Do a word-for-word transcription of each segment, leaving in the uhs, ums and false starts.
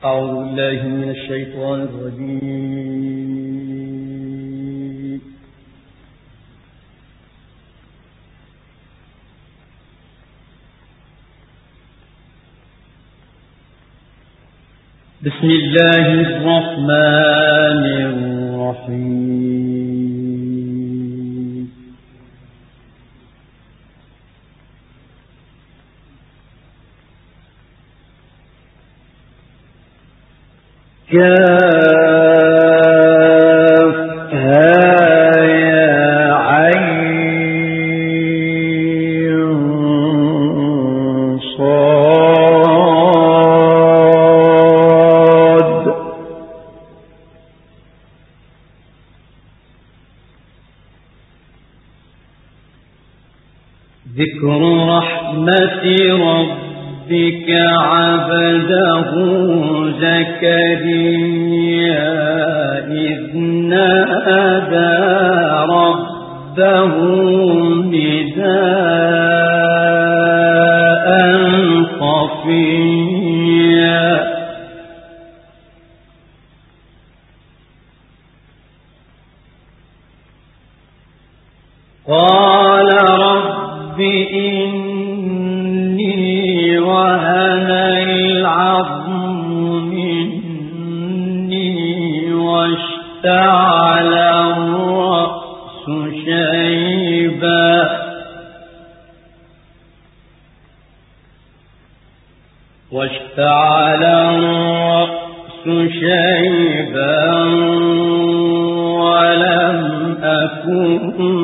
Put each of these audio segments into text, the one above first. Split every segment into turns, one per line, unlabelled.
أعوذ بالله من الشيطان الرجيم. بسم الله الرحمن الرحيم. كافها يا عين صاد ذكر رحمة ربك عبده زكريا إذ نادى ربه نداء خفيا قال رب إني وهن العظم مني واشتعل الرأس شيبا واشتعل الرأس شيبا ولم أكن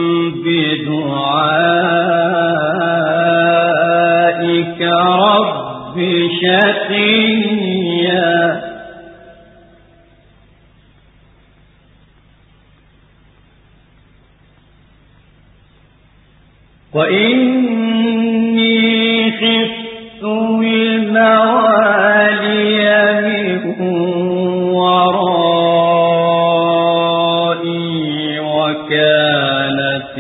بدعائك رب شقيا وإني خفت الموالي من ورائي وكانت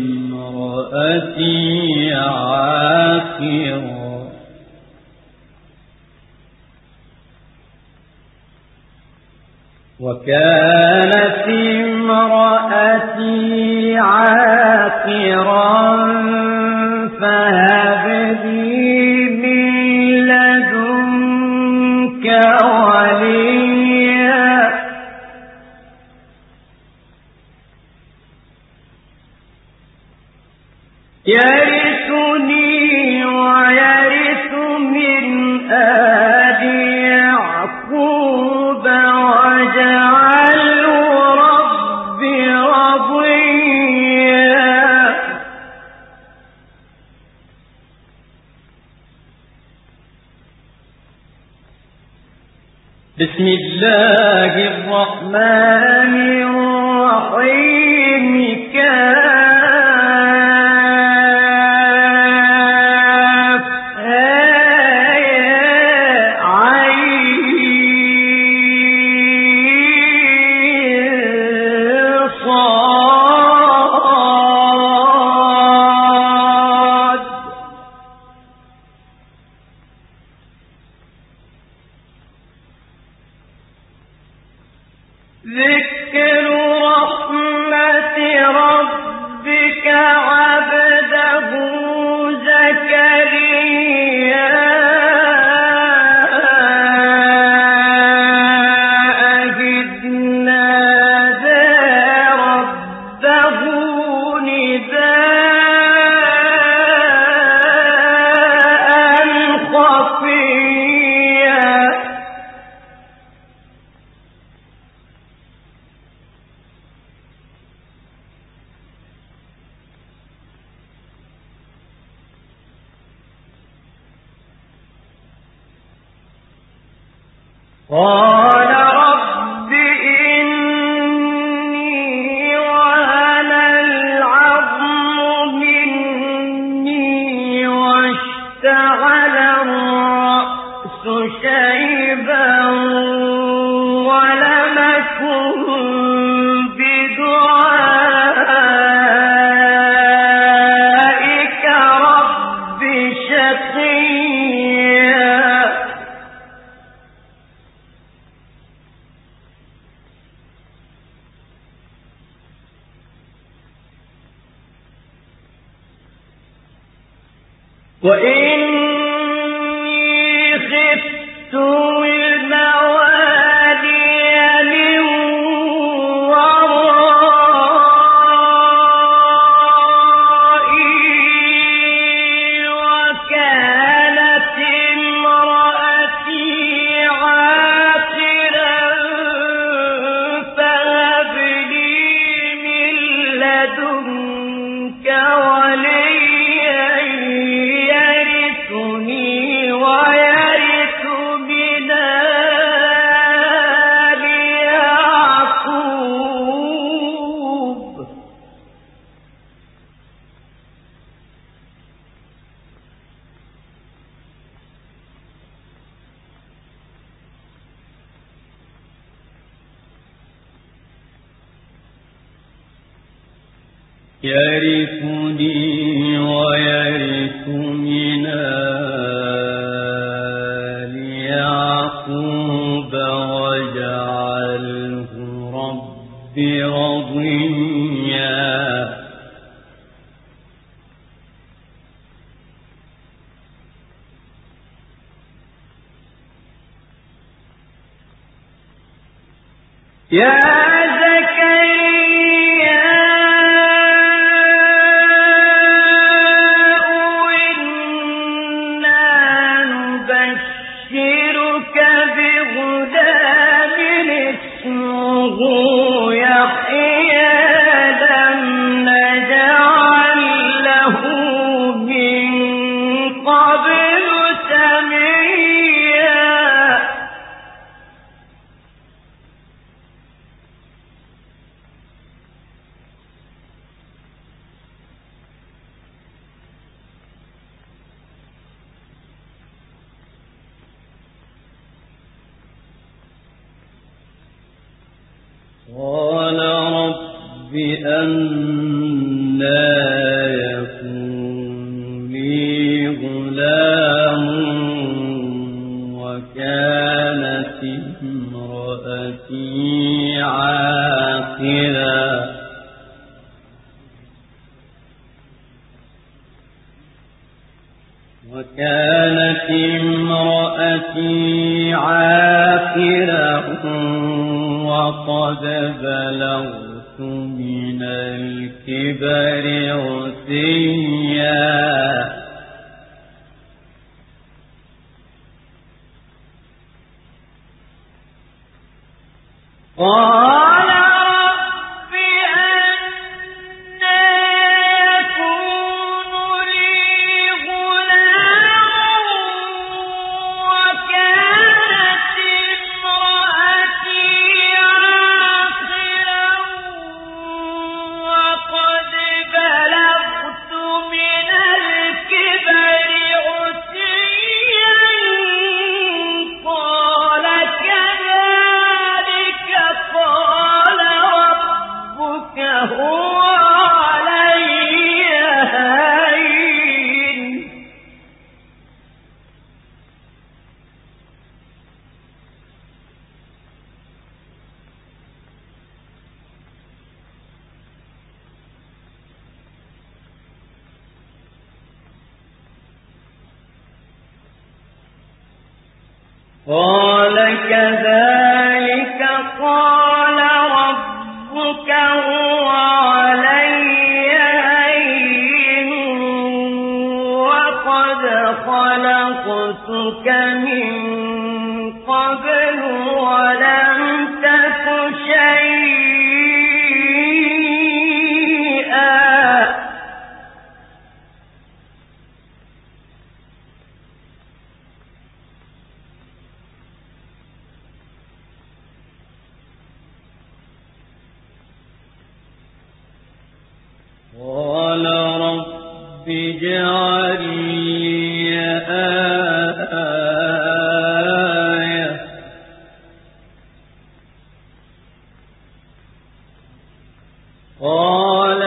امرأتي عاقرا وكانت امرأتي عاقرا فهب لي من لدنك وليا يرثني ويرث من آل يعقوب واجعله رب رضيا بسم الله الرحمن الرحيم. ذكر رحمة ربك عبده زكريا إذ نادى ربه نداء خفيا قال رب إني وهن العظم مني واشتعل الرأس شيبا ولم أكن بدعائك رب شقيا وإني خفت الموالي من ورائي وكانت امرأتي عاقرا فهب لي من لدنك وليا يرثني ويرث من آل يعقوب. يرثني ويرث من آل يعقوب واجعله رب رضيا. يا قال رب أنى يكون لي غلام وكانت امرأتي عاقرا وكانت امرأتي عاقرا وقد بلغت من الكبر عتيا. قال رب أنى يكون لي غلام وكانت امرأتي عاقرا وقد بلغت من الكبر عتيا. قال كذلك قال ربك هو علي هين. قال كذلك قال ربك هو علي هين وقد خلقتك من قبل ولم تك شيئا. قال رب اجعل لي آية قال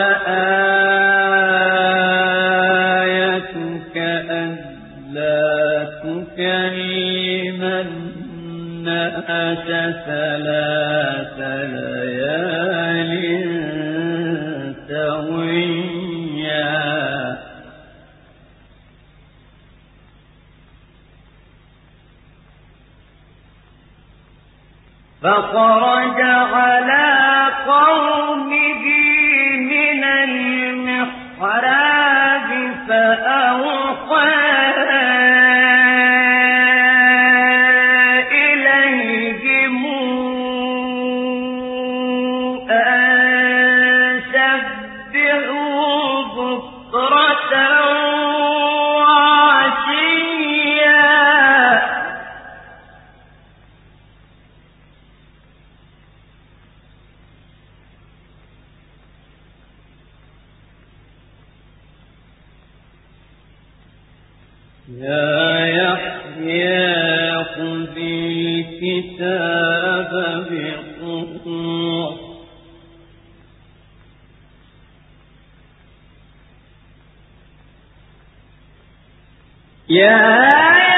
آيتك ألا تكلم الناس ثلاث ليال سويا. فخرج على قومه من المحراب فأوحى إليهم أن سبحوا بكرة يا يحيى خذ الكتاب بقوة يا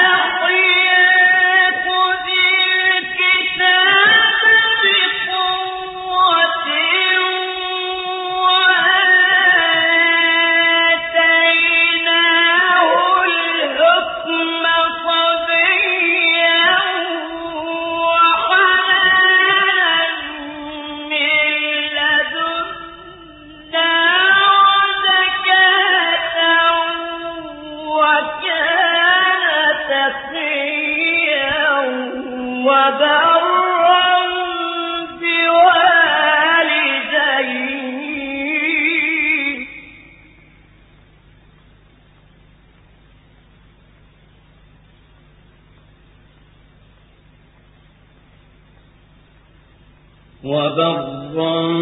وبرا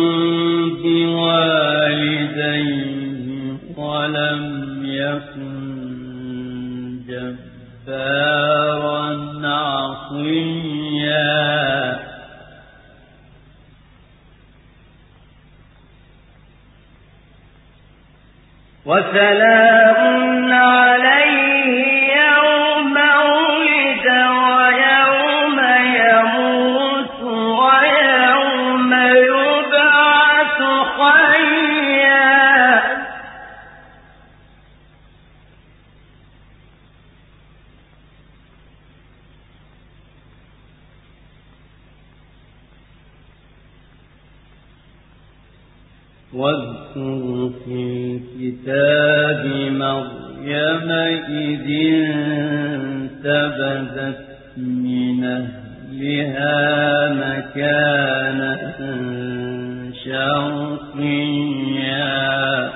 بوالديه ولم يكن جبارا عصيا وسلام عليه يوم ولد ويوم يموت ويوم يبعث حيا واذكر في الكتاب مريم إذ انتبذت من أهلها مكانا شرقيا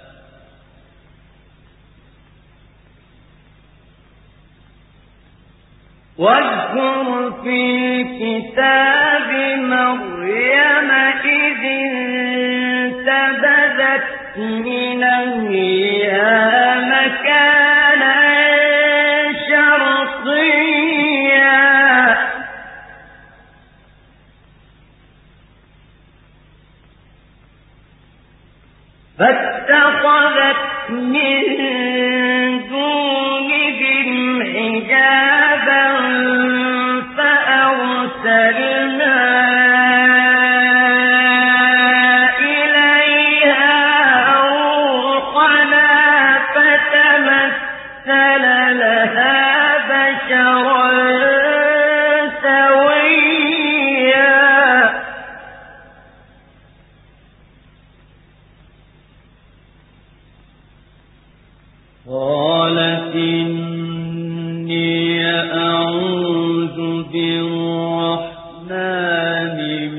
واذكر في الكتاب مريم إذ انتبذت من أهلها مكانا شرقيا فاتخذت من دونهم حجابا فأرسلنا قالت إني أعوذ بالرحمن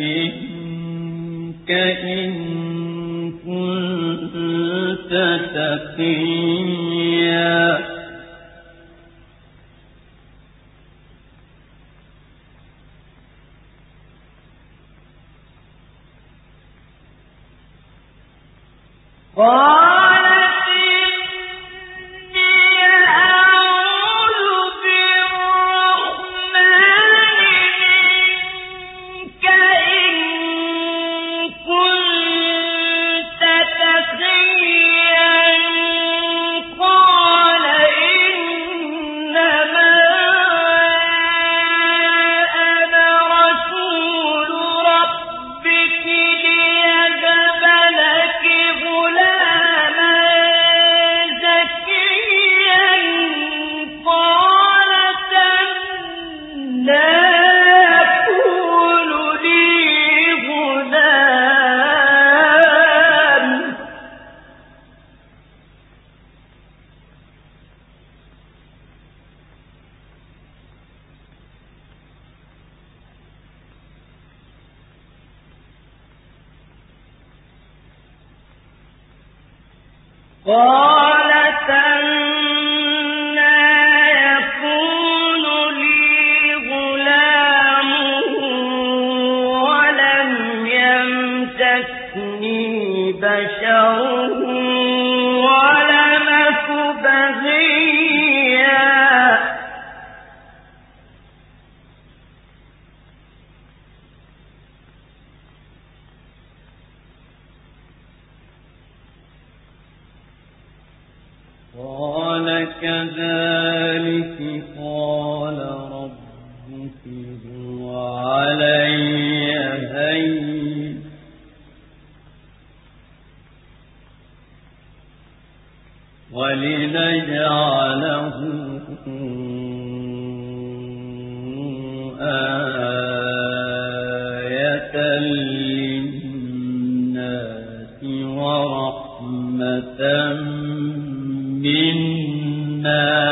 منك إن كنت تقيا لا قالت أنى يكون لي غلام ولم يمسسني بشر ولم أك بغيا قال كذلك قال ربك هو علي هين ولنجعله آية للناس ورحمة منا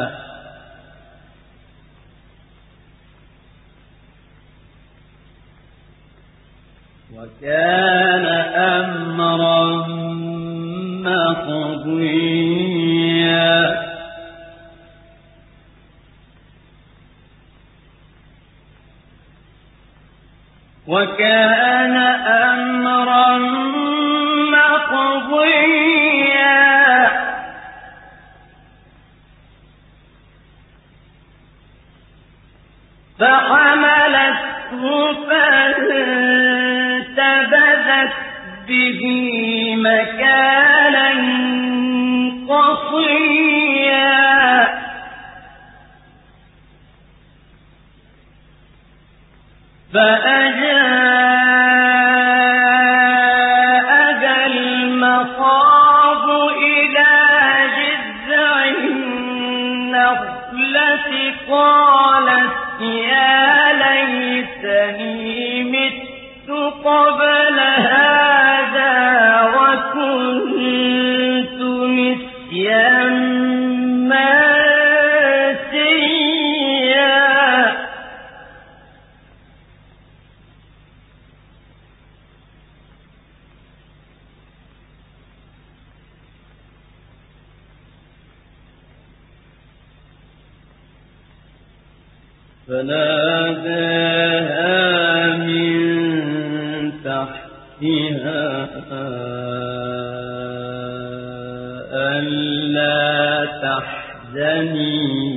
وكان أمرا مقضيا وكان أمرا مقضيا فحملته فانتبذت به مكانا قصيا فأجاءها المخاض إلى جذع النخلة قالت يا ليتني مت قبل هذا وكنت نسيا منسيا فناداها من تحتها ألا تحزني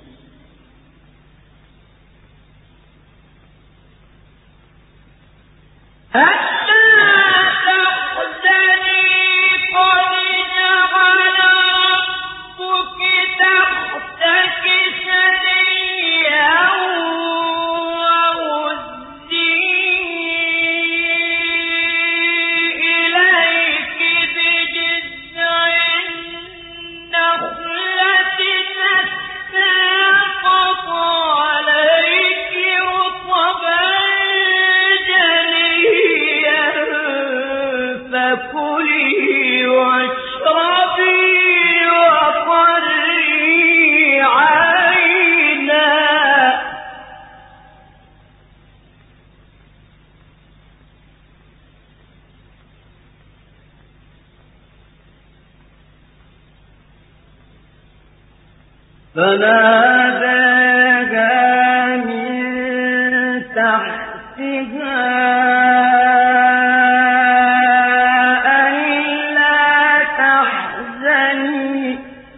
فناداها من تحتها ألا تحزني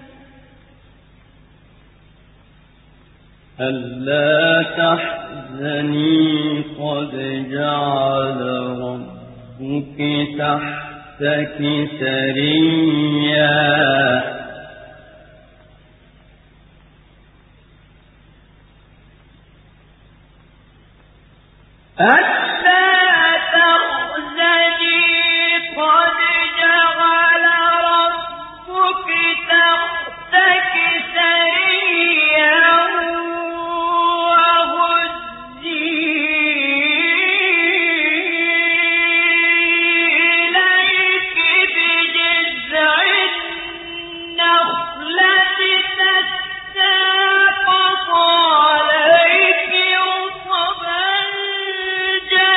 ألا تحزني قد جعل ربك تحتك سريا ألا تحزني قد جعل ربك تحتك سريا وهزي إليك بجذع النخلة تساقط عليك رطبا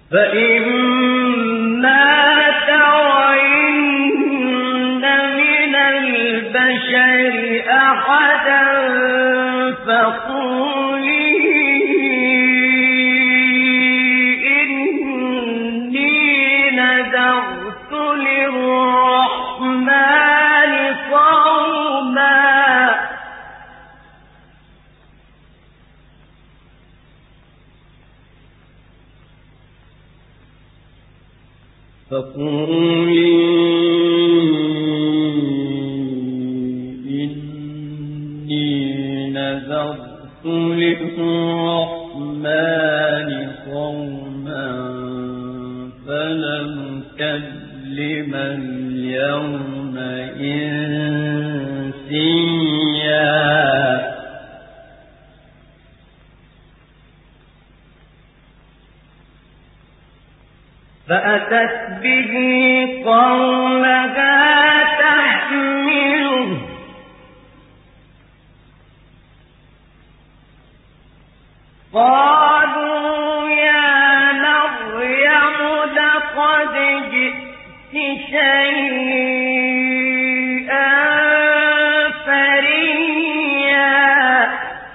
فإما ترين من البشر أحدا فقولي إني نذرت للرحمن صوما فقولي إني نذرت للرحمن صوما فلن أكلم اليوم إنسيا فأتت به قومها تحمله قالوا يا مريم لقد جئت شيئا فريا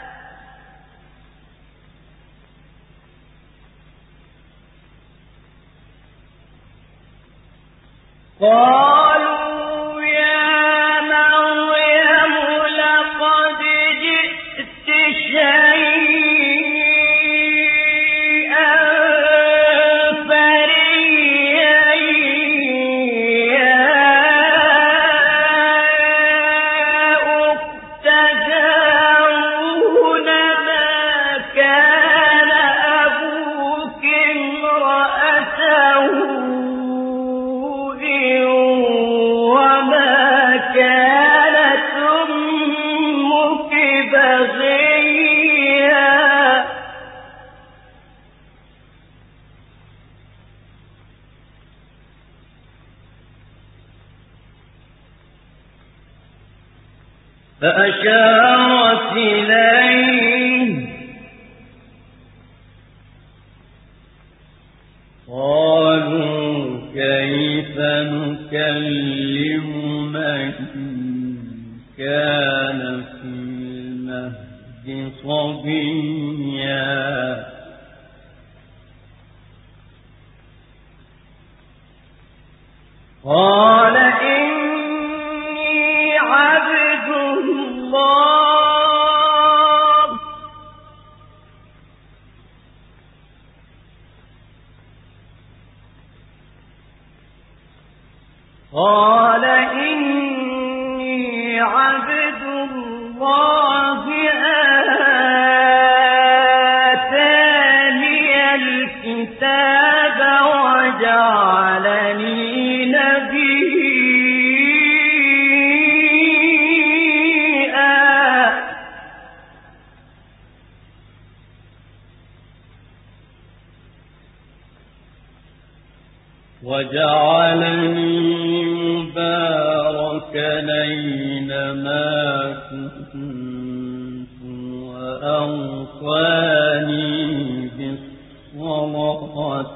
قالوا يا مريم لقد جئت شيئا فريا يا أخت هارون ما كان أبوك امرأ سوء كانت أمك بغيا فأشارت إليه قالوا كيف نكلم من كان في المهد صبيا قال إني عبد الله قال إني عبد الله آتاني الكتاب وجعلني نبيا وجعلني مباركا أينما كنت وأوصاني بالصلاة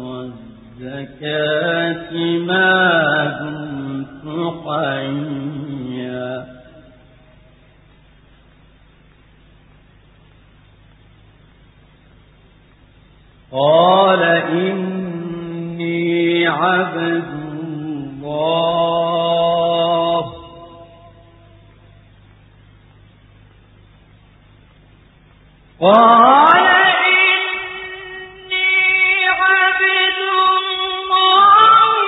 والزكاة ما دمت حيا قال إني عبد الله قال إني عبد الله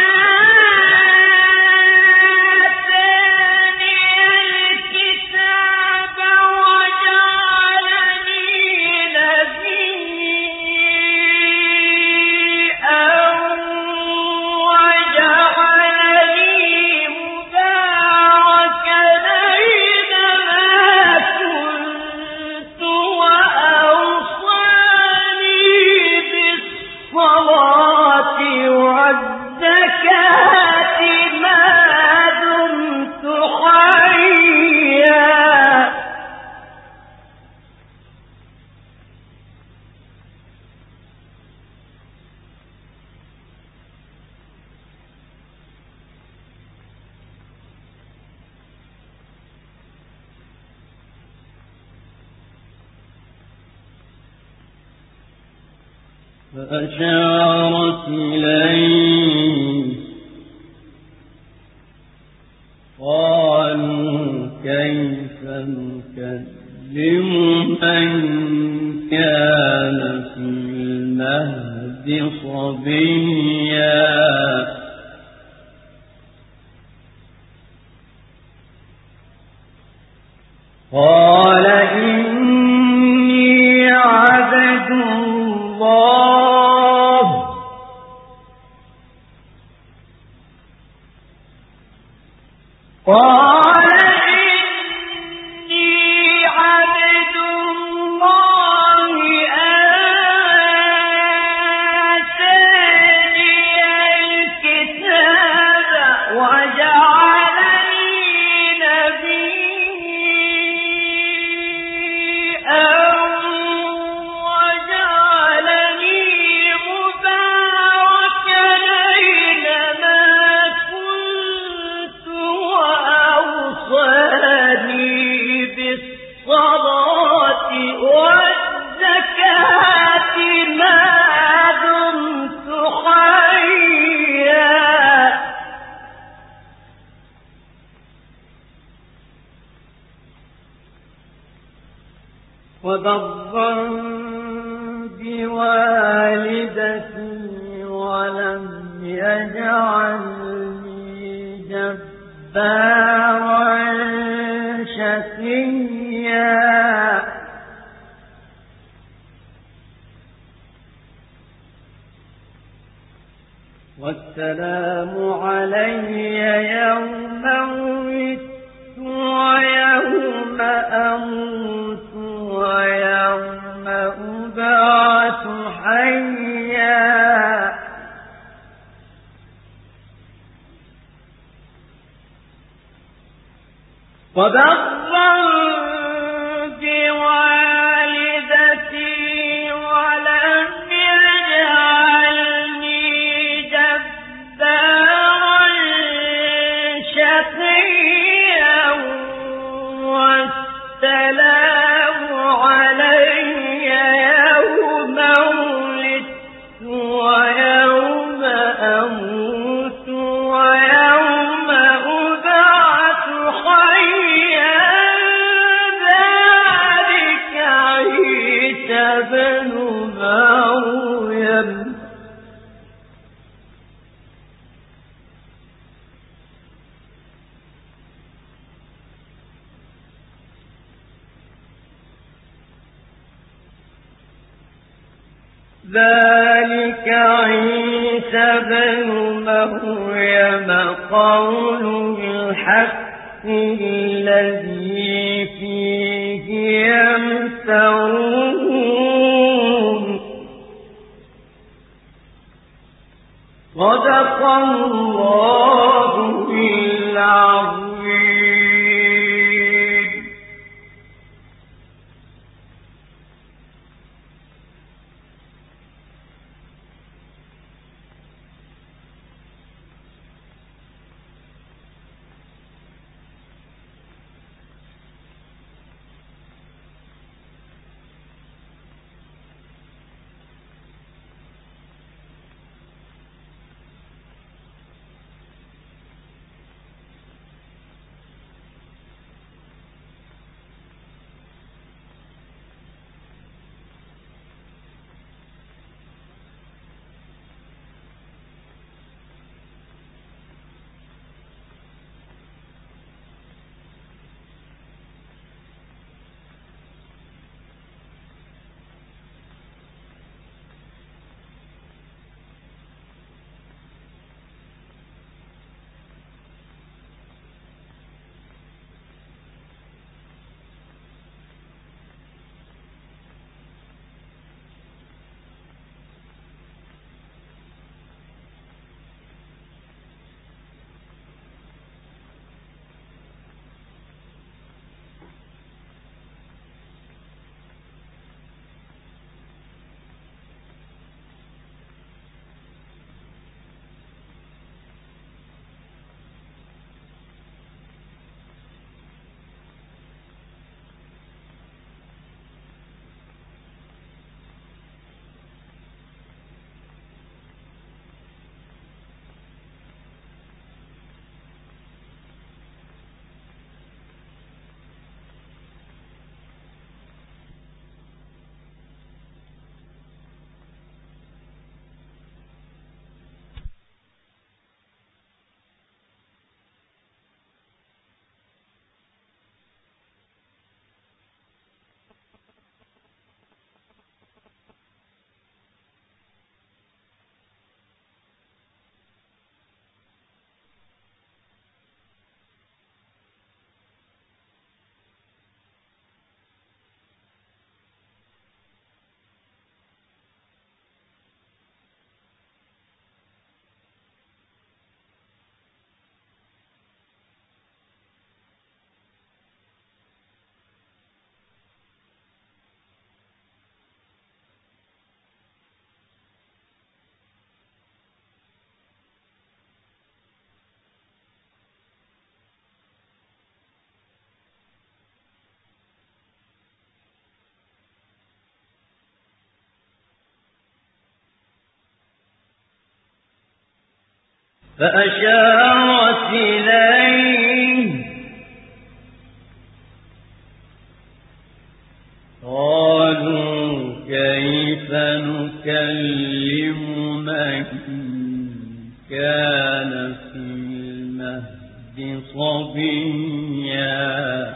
آتاني الكتاب وجعلني نبيا وجعلني مباركا أينما كنت وأوصاني فأشارت إليه قالوا كيف نكلم من كان في المهد صبيا قال إني عبد الله قال إني عبد الله آتاني الكتاب وجعلني نبيا وجعلني مباركا أينما كنت وأوصاني بالصلاة والزكاة ما دمت حيا وبرا بوالدتي ولم يجعلني جبارا شقيا والسلام علي يوم ولدت ويوم أموت ويوم أبعث حيا وبرا بوالدتي ولم يجعلني جبارا شقيا والسلام علي يوم ولدت ويوم أموت ويوم أبعث حيا ذلك عيسى بن مريم ذلك عيسى بن مريم قول الحق الذي فيه يمترون صدق الله العظيم. فأشارت إليه قالوا كيف نكلم من كان في المهد صبيا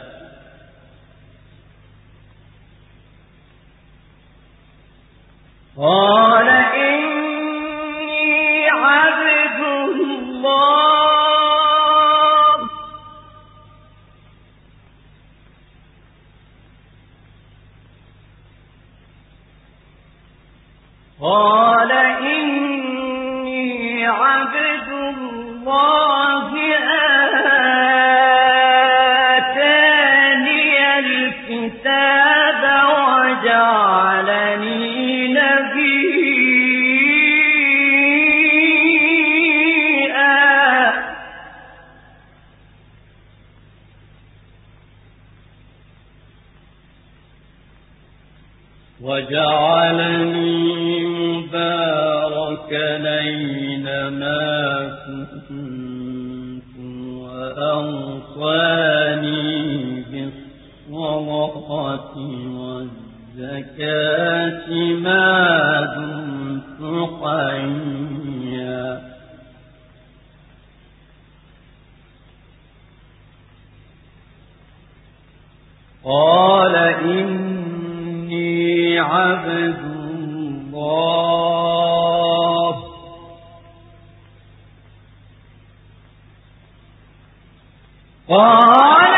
قال إني عبد الله قال إني عبد الله آتاني الكتاب وجعلني وجعلني مباركا أينما كنت وأوصاني بالصلاة والزكاة ما دمت حيا قال إني عبد الله قال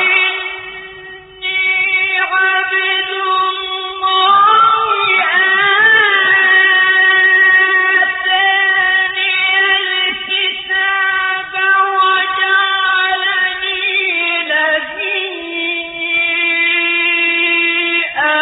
إني عبد الله آتاني الكتاب وجعلني نبيا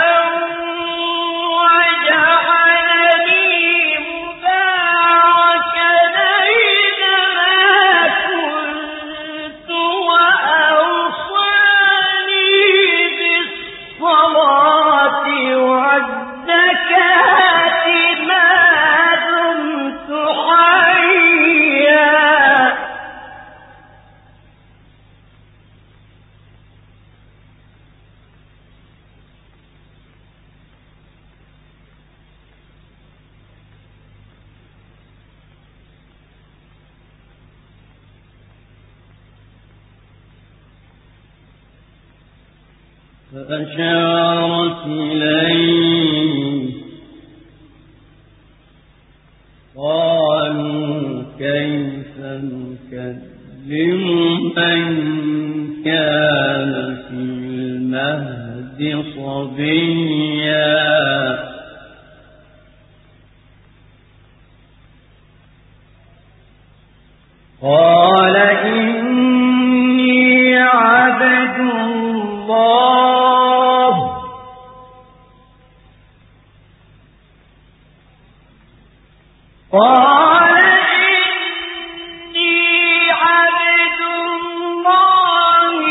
فأشارت إليه قالوا كيف نكلم من كان في المهد صبيا قال إني عبد الله قال إني عبد الله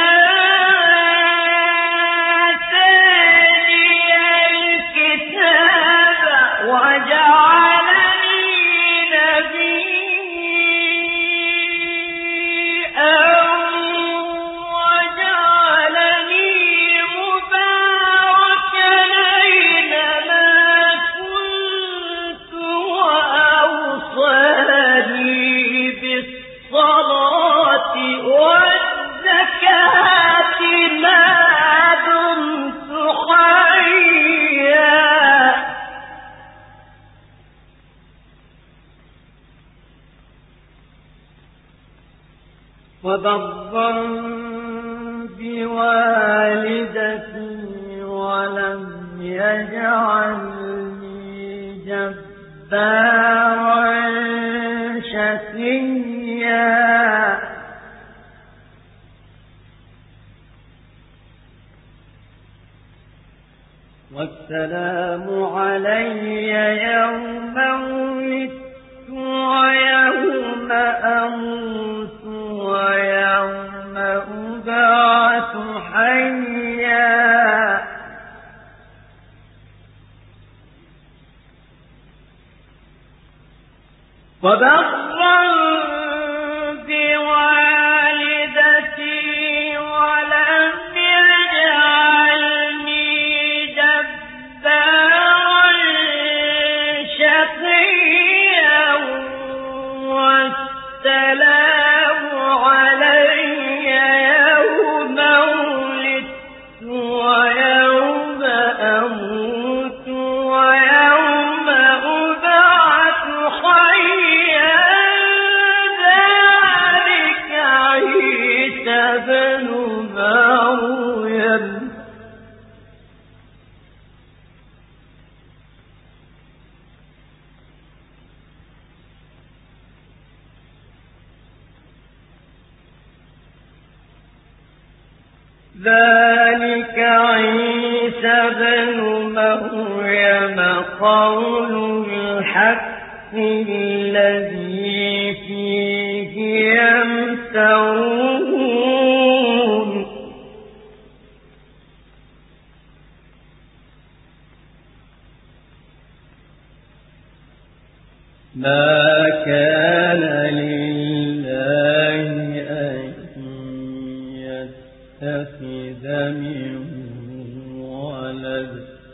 آتاني الكتاب وجعلني نبيا وجعلني مباركا أينما كنت وأوصاني بالصلاة والزكاة ما دمت حيا وبرا بوالدتي ولم يجعلني جبارا شقيا والسلام علي يوم ولدت ويوم أموت ويوم أبعث حيا وبرا ذلك عيسى بن مريم قول الحق الذي فيه يمترون ما كان لله أن يتخذ من ولد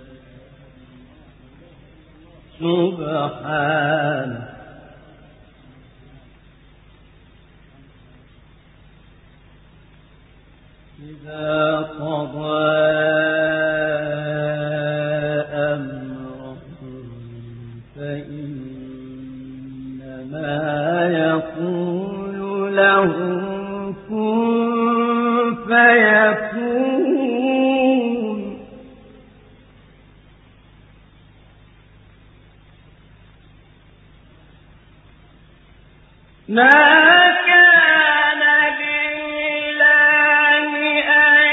سبحانه إذا قضى أمرا فإنما يقول له كن فيكون ما كان لله أن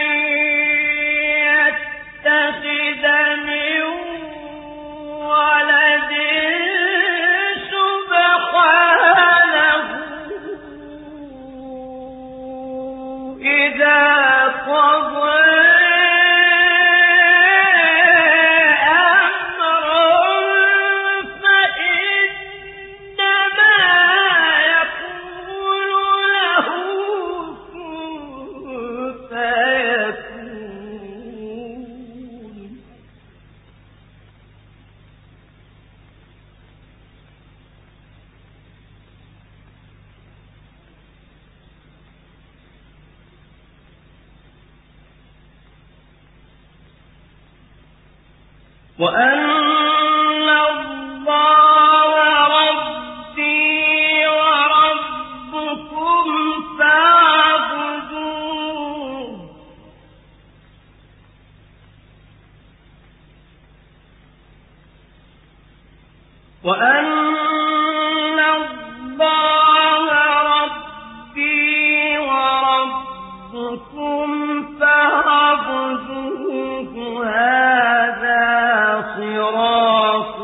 يتخذ من ولد سبحانه إذا قضى وأن الله ربي وربكم فاعبدوه وأن الله ربي وربكم فاعبدوه هذا صراط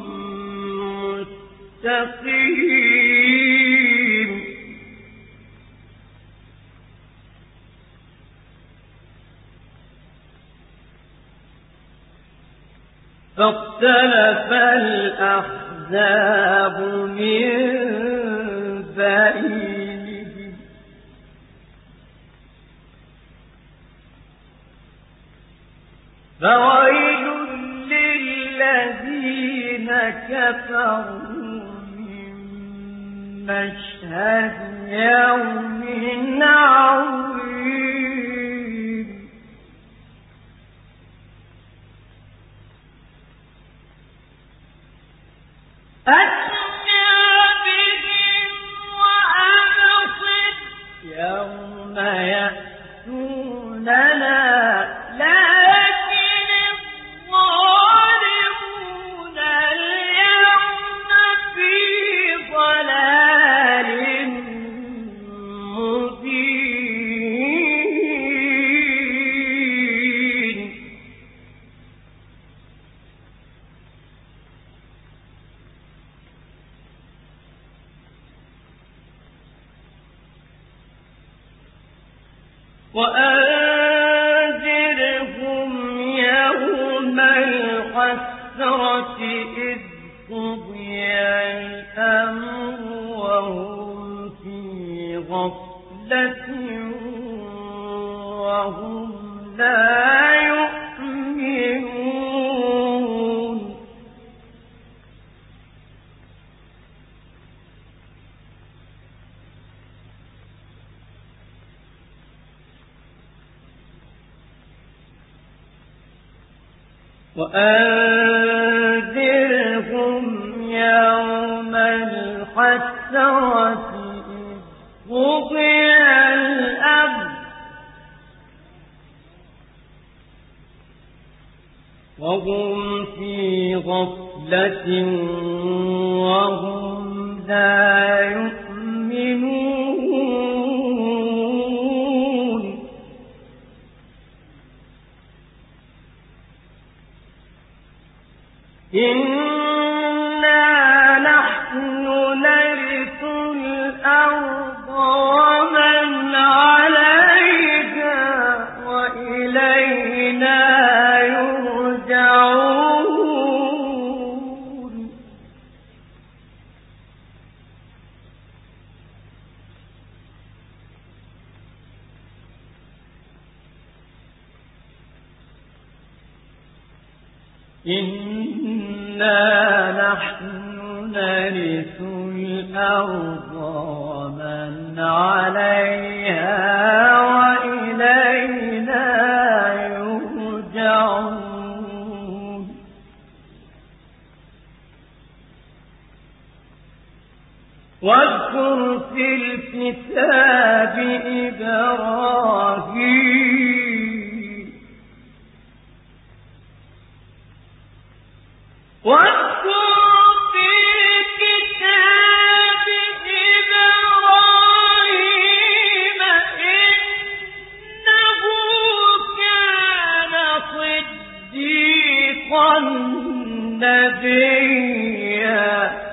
مستقيم فاختلف الأحزاب من بينهم فويل للذين كفروا من مشهد يوم عظيم أسمع بهم وأبصر يوم يأتوننا لكن الظالمون اليوم في ضلال مبين وأنذرهم يوم الحسرة إذ قضي الأمر وهم في غفلة وهم لا يؤمنون وأنذرهم يوم الحسرة إذ قضي الأمر وهم في غفلة وهم لا يؤمنون إنا نحن نرث الأرض ومن عليها وإلينا يرجعون إنا نحن نرث الأرض ومن عليها وإلينا يرجعون واذكر في الكتاب إبراهيم واذكر في الكتاب إبراهيم إنه كان صديقا نبيا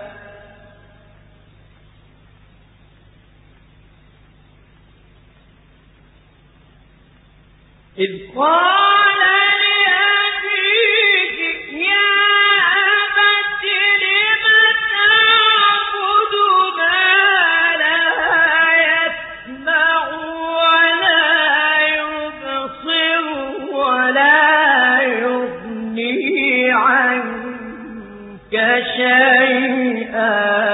إذ قال لأبيه يا أبت لم تعبد ما لا يسمع ولا يبصر ولا يغني عنك شيئا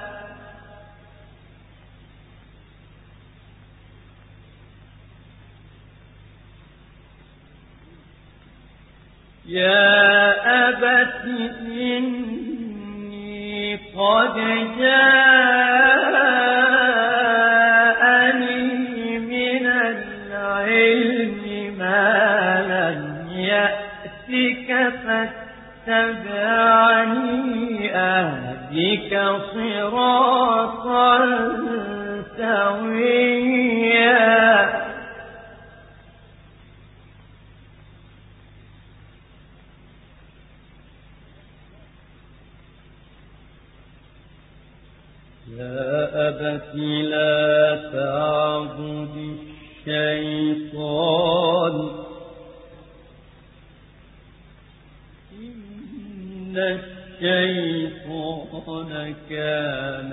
يا أبت إني قد جاءني من العلم ما لم يأتك فاتبعني أهدك صراطا سويا يا أبت لا تعبد الشيطان إن الشيطان كان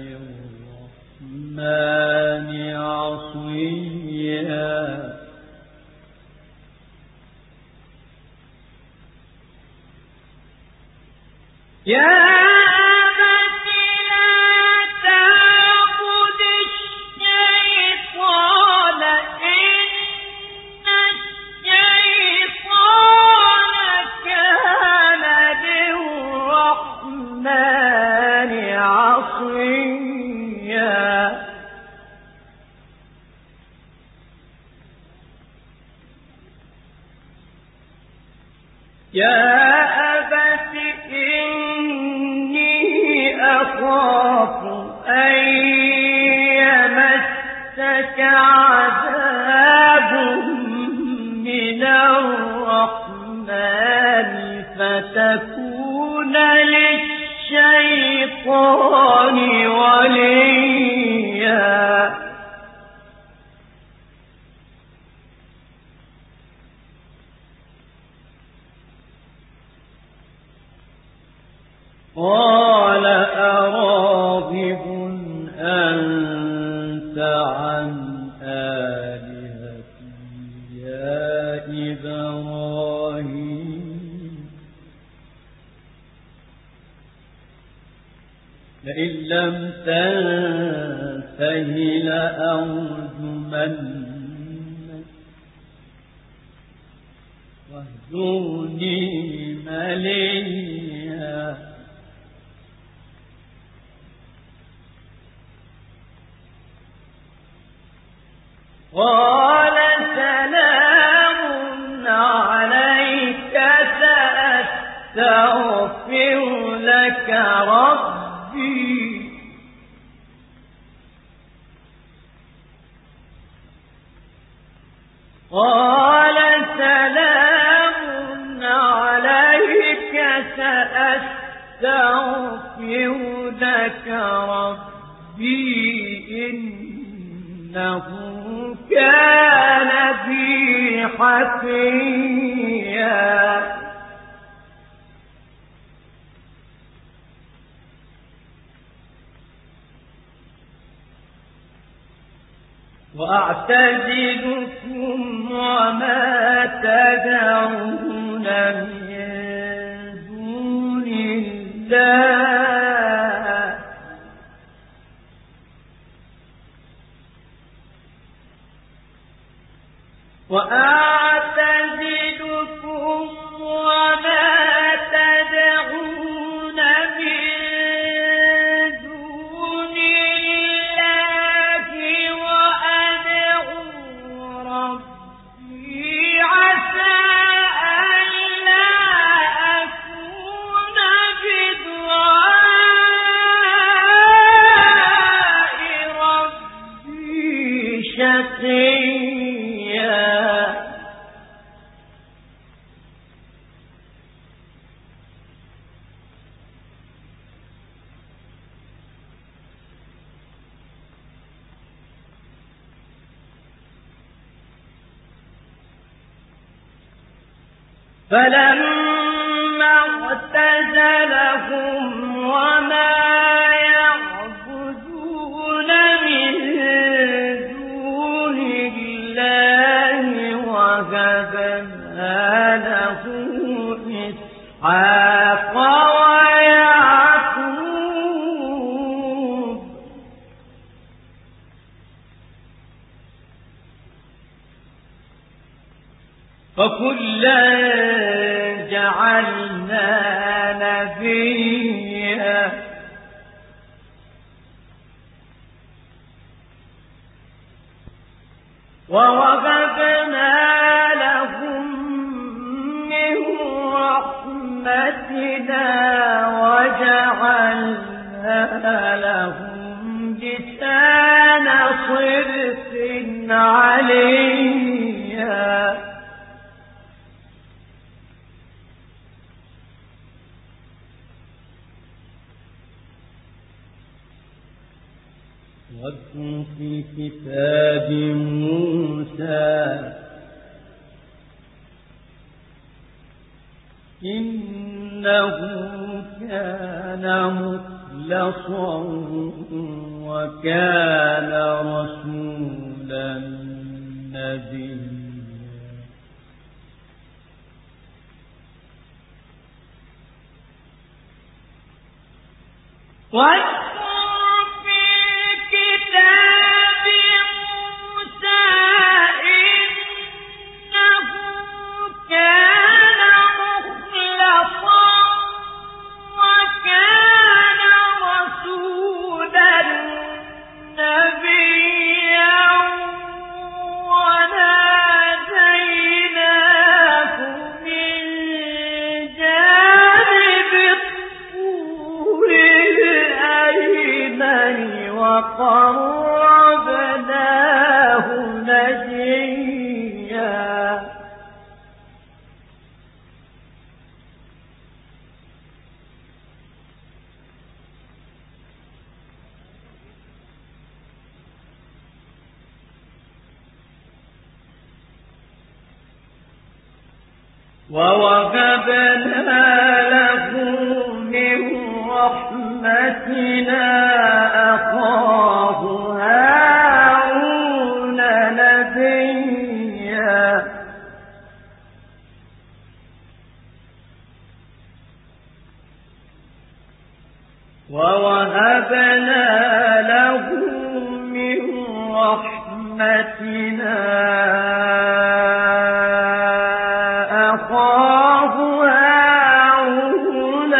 للرحمن عصيا يا يا أبت إني أخاف أن يمسك عذاب من الرحمن فتكون للشيطان وليا قال أراغب أنت عن آلهتي يا إبراهيم لئن لم تنته لأرجمنك واهجرني مليا قال سلام عليك سأستغفر لك ربي قال سلام عليك سأستغفر يستغفر لك ربي إنه كان بي حفيا وأعتزلكم وما تدعون من دون الله وأعتزلكم وما تدعون من دون الله وأدعو ربي عسى ألا أكون بدعاء ربي شقيا فلما اعتزلهم وما يعبدون من دون الله وهبنا له إسحاق ويعقوب فكلا جعلنا نبيا ووهبنا لهم من رحمتنا وجعلنا لهم لسان صدق عليا واذكر في كتاب موسى إنه كان مخلصا وكان رسولا نبيا وقربناه نجيا ووهبنا له من رحمتنا أخاه هارون نبيا ووهبنا له من رحمتنا أخاه هارون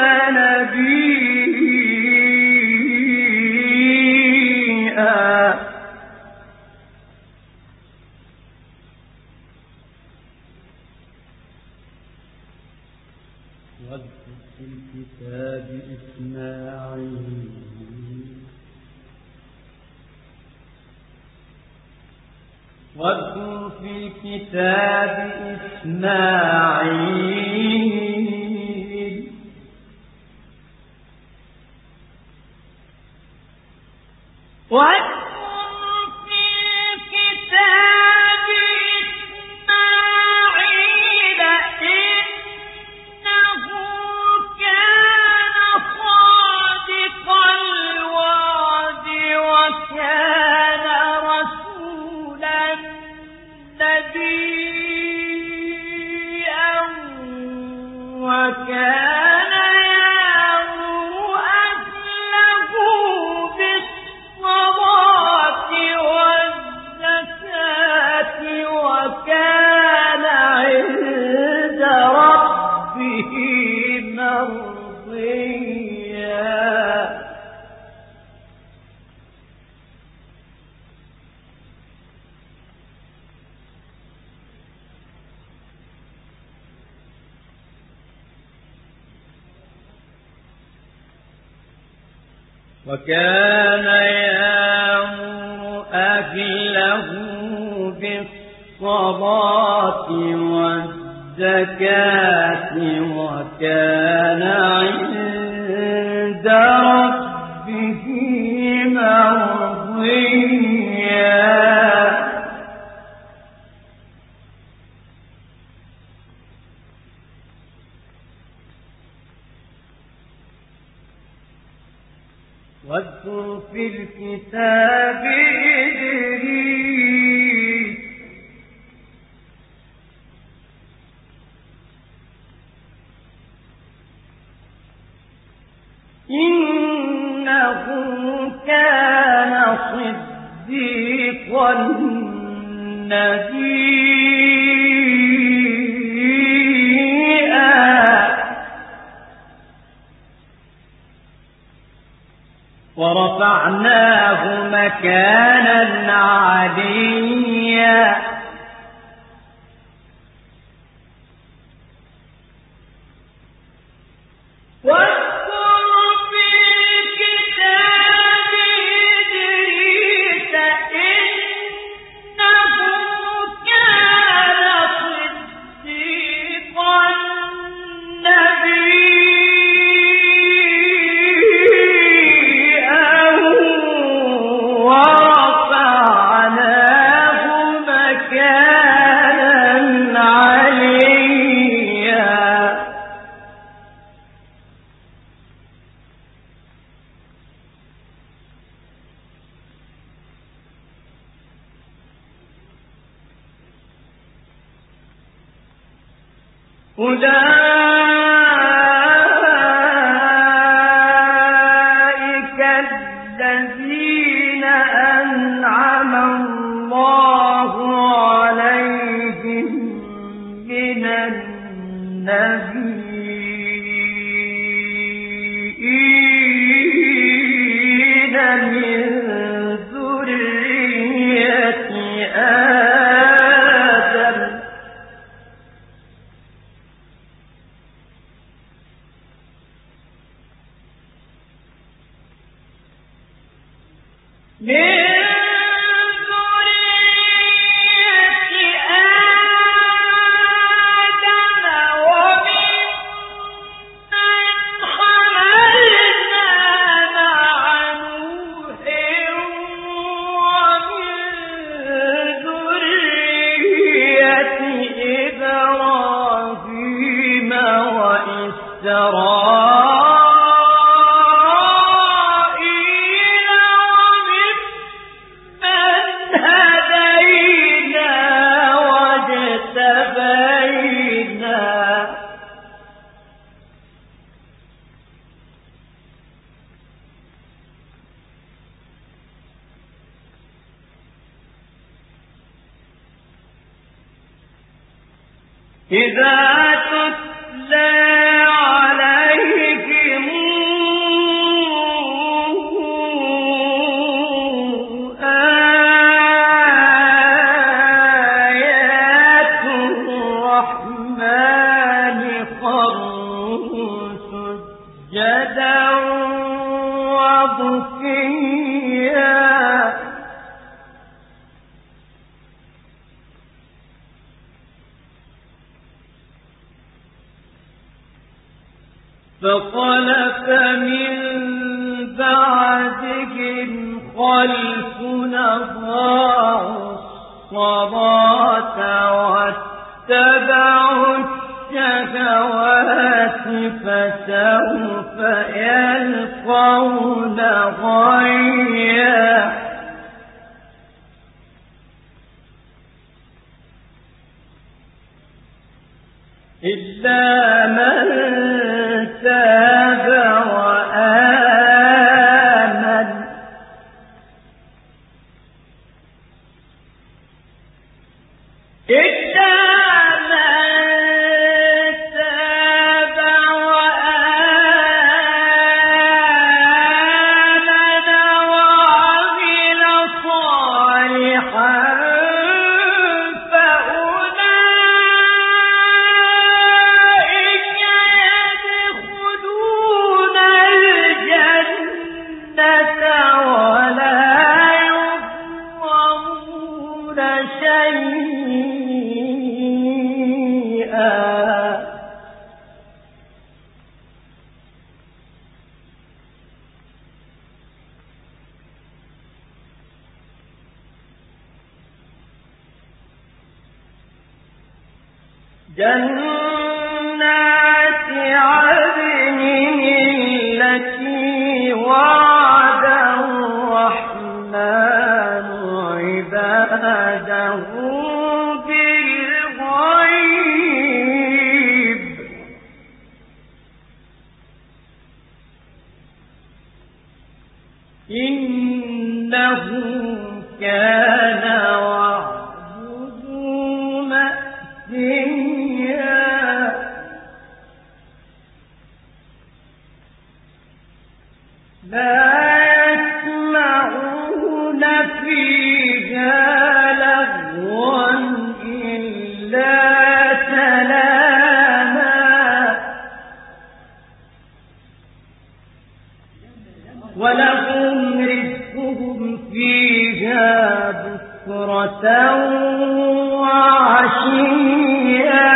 نبيا واذكر في الكتاب إسماعيل واذكر في الكتاب إسماعيل وكان يأمر أهله بالصلاة والزكاة وكان عند ربه مرضيا. واذكر في الكتاب إدريس إنه كان صديقا نبيا ورفعناه مكانا عليا. أولئك الذين أنعم الله عليهم من النبيين من ذرية آدم إذا تتلى عليهم آيات الرحمن خروا سجدا وبكيا. فخلف من بعدهم خلف أضاعوا الصلاة واتبعوا الشهوات فسوف يلقون غيا. إلا من تاب وآمن إلا من تاب وآمن وعمل صالحا فأولئك يدخلون جنات عدن التي وعد الرحمن عباده بالغيب إنه كان وعده مأتيا لا يسمعون فيها لغوا إلا سلاما ولهم رزقهم فيها بكرة وعشيا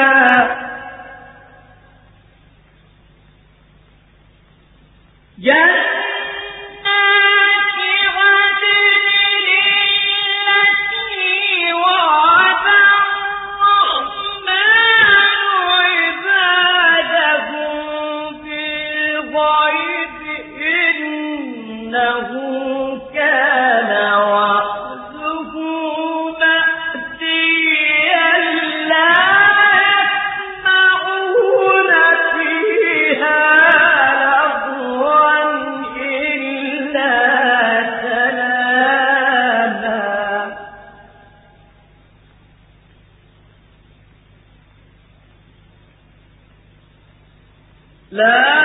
لا